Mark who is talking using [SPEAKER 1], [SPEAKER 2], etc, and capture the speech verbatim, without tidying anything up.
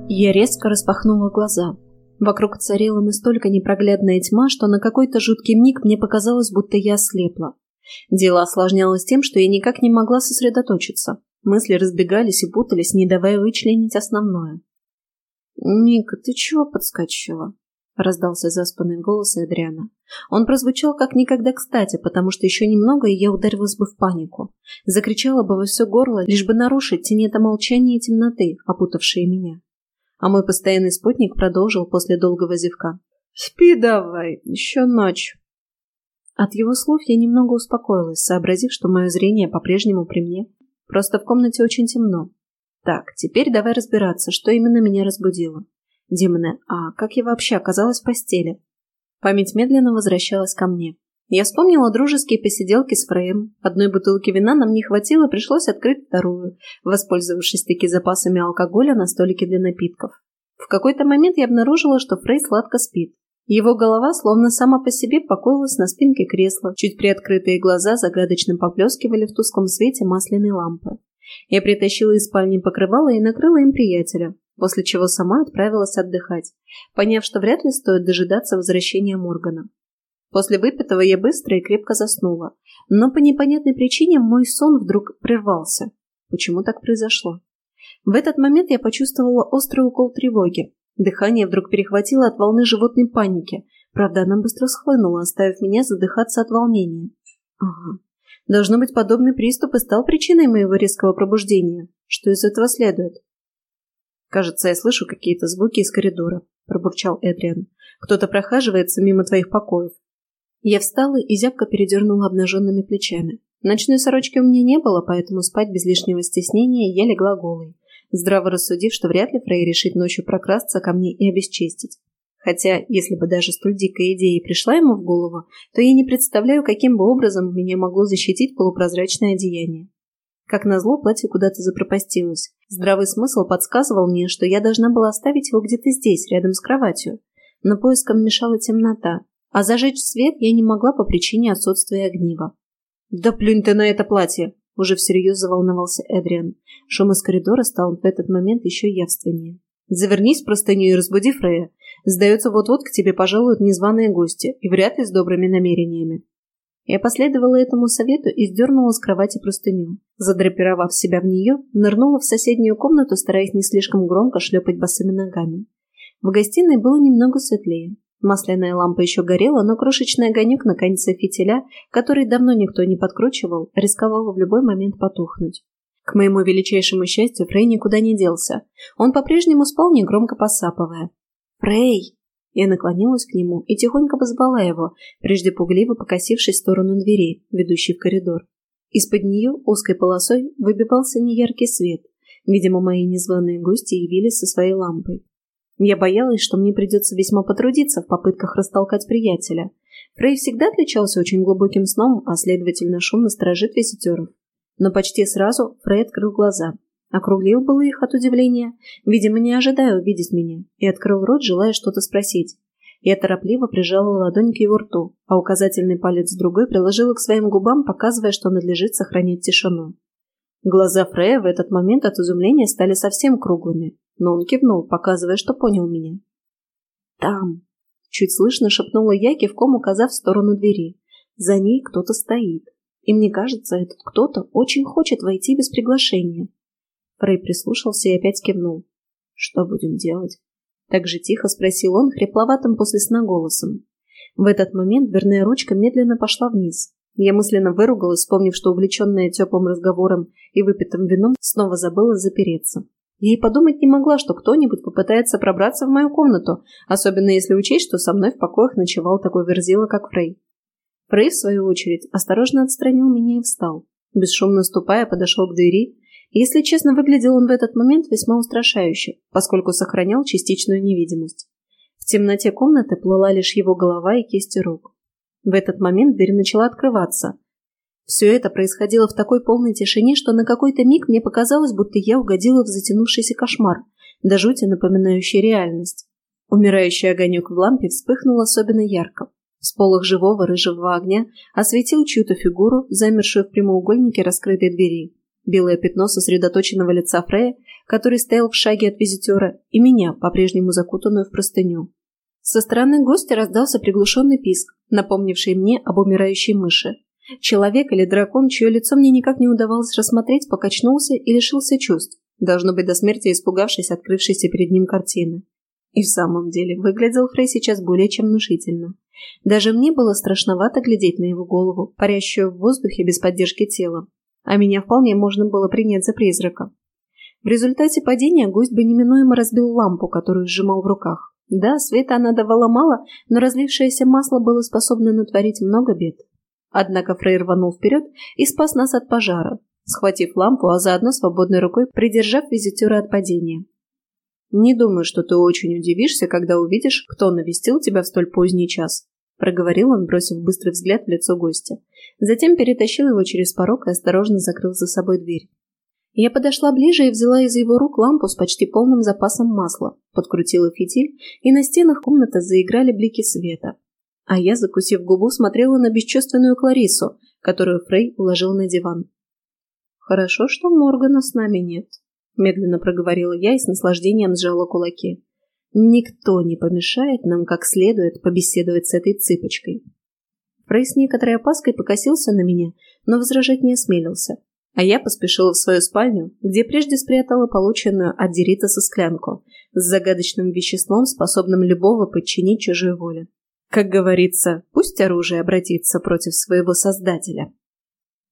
[SPEAKER 1] Я резко распахнула глаза. Вокруг царила настолько непроглядная тьма, что на какой-то жуткий миг мне показалось, будто я ослепла. Дело осложнялось тем, что я никак не могла сосредоточиться. Мысли разбегались и путались, не давая вычленить основное. «Мика, ты чего подскочила?» — раздался заспанный голос Эдриана. Он прозвучал как никогда кстати, потому что еще немного, и я ударилась бы в панику. Закричала бы во все горло, лишь бы нарушить тень это молчания и темноты, опутавшие меня. А мой постоянный спутник продолжил после долгого зевка. «Спи давай, еще ночь». От его слов я немного успокоилась, сообразив, что мое зрение по-прежнему при мне. Просто в комнате очень темно. Так, теперь давай разбираться, что именно меня разбудило. Демоны, а как я вообще оказалась в постели? Память медленно возвращалась ко мне. Я вспомнила дружеские посиделки с Фреем. Одной бутылки вина нам не хватило, пришлось открыть вторую, воспользовавшись таки запасами алкоголя на столике для напитков. В какой-то момент я обнаружила, что Фрей сладко спит. Его голова, словно сама по себе, покоилась на спинке кресла, чуть приоткрытые глаза загадочно поблескивали в тусклом свете масляной лампы. Я притащила из спальни покрывало и накрыла им приятеля, после чего сама отправилась отдыхать, поняв, что вряд ли стоит дожидаться возвращения Моргана. После выпитого я быстро и крепко заснула, но по непонятной причине мой сон вдруг прервался. Почему так произошло? В этот момент я почувствовала острый укол тревоги. Дыхание вдруг перехватило от волны животной паники. Правда, она быстро схлынула, оставив меня задыхаться от волнения. Ага. Должно быть, подобный приступ и стал причиной моего резкого пробуждения. Что из этого следует? «Кажется, я слышу какие-то звуки из коридора», — пробурчал Эдриан. «Кто-то прохаживается мимо твоих покоев». Я встала и зябко передернула обнаженными плечами. Ночной сорочки у меня не было, поэтому спать без лишнего стеснения я легла голой, здраво рассудив, что вряд ли Фрей решит ночью прокрасться ко мне и обесчестить. Хотя, если бы даже столь дикая идея пришла ему в голову, то я не представляю, каким бы образом меня могло защитить полупрозрачное одеяние. Как назло, платье куда-то запропастилось. Здравый смысл подсказывал мне, что я должна была оставить его где-то здесь, рядом с кроватью. Но поискам мешала темнота, а зажечь свет я не могла по причине отсутствия огнива. «Да плюнь ты на это платье!» — уже всерьез заволновался Эдриан. Шум из коридора стал в этот момент еще явственнее. «Завернись в простыню и разбуди Фрея. Сдается, вот-вот к тебе пожалуют незваные гости, и вряд ли с добрыми намерениями». Я последовала этому совету и сдернула с кровати простыню. Задрапировав себя в нее, нырнула в соседнюю комнату, стараясь не слишком громко шлепать босыми ногами. В гостиной было немного светлее. Масляная лампа еще горела, но крошечный огонек на конце фитиля, который давно никто не подкручивал, рисковал в любой момент потухнуть. К моему величайшему счастью, Фрей никуда не делся. Он по-прежнему спал, негромко посапывая. «Фрей!» Я наклонилась к нему и тихонько позвала его, прежде пугливо покосившись в сторону двери, ведущей в коридор. Из-под нее узкой полосой выбивался неяркий свет. Видимо, мои незваные гости явились со своей лампой. Я боялась, что мне придется весьма потрудиться в попытках растолкать приятеля. Фрей всегда отличался очень глубоким сном, а следовательно шумно сторожит визитеров. Но почти сразу Фрей открыл глаза. Округлил было их от удивления, видимо, не ожидая увидеть меня, и открыл рот, желая что-то спросить. Я торопливо прижала ладонь к его рту, а указательный палец другой приложила к своим губам, показывая, что надлежит сохранять тишину. Глаза Фрея в этот момент от изумления стали совсем круглыми, но он кивнул, показывая, что понял меня. «Там!» — чуть слышно шепнула я, кивком указав в сторону двери. «За ней кто-то стоит, и мне кажется, этот кто-то очень хочет войти без приглашения». Фрей прислушался и опять кивнул. «Что будем делать?» Так же тихо спросил он, хрипловатым после сна голосом. В этот момент дверная ручка медленно пошла вниз. Я мысленно выругалась, вспомнив, что увлеченная теплым разговором и выпитым вином снова забыла запереться. Я и подумать не могла, что кто-нибудь попытается пробраться в мою комнату, особенно если учесть, что со мной в покоях ночевал такой верзила, как Фрей. Фрей, в свою очередь, осторожно отстранил меня и встал. Бесшумно ступая, подошел к двери. Если честно, выглядел он в этот момент весьма устрашающе, поскольку сохранял частичную невидимость. В темноте комнаты плыла лишь его голова и кисти рук. В этот момент дверь начала открываться. Все это происходило в такой полной тишине, что на какой-то миг мне показалось, будто я угодила в затянувшийся кошмар, до жути напоминающий реальность. Умирающий огонек в лампе вспыхнул особенно ярко. Всполох живого рыжего огня осветил чью-то фигуру, замершую в прямоугольнике раскрытой двери. белое пятно сосредоточенного лица Фрея, который стоял в шаге от визитера, и меня, по-прежнему закутанную в простыню. Со стороны гостя раздался приглушенный писк, напомнивший мне об умирающей мыши. Человек или дракон, чье лицо мне никак не удавалось рассмотреть, покачнулся и лишился чувств, должно быть до смерти испугавшись открывшейся перед ним картины. И в самом деле выглядел Фрей сейчас более чем внушительно. Даже мне было страшновато глядеть на его голову, парящую в воздухе без поддержки тела, а меня вполне можно было принять за призрака. В результате падения гость бы неминуемо разбил лампу, которую сжимал в руках. Да, света она давала мало, но разлившееся масло было способно натворить много бед. Однако Фрей рванул вперед и спас нас от пожара, схватив лампу, а заодно свободной рукой придержав визитера от падения. «Не думаю, что ты очень удивишься, когда увидишь, кто навестил тебя в столь поздний час», — проговорил он, бросив быстрый взгляд в лицо гостя. Затем перетащил его через порог и осторожно закрыл за собой дверь. Я подошла ближе и взяла из его рук лампу с почти полным запасом масла, подкрутила фитиль, и на стенах комнаты заиграли блики света. А я, закусив губу, смотрела на бесчувственную Кларису, которую Фрей уложил на диван. «Хорошо, что Моргана с нами нет», — медленно проговорила я и с наслаждением сжала кулаки. «Никто не помешает нам как следует побеседовать с этой цыпочкой». Фрей с некоторой опаской покосился на меня, но возражать не осмелился. А я поспешила в свою спальню, где прежде спрятала полученную от Деритаса склянку с загадочным веществом, способным любого подчинить чужой воле. Как говорится, пусть оружие обратится против своего создателя.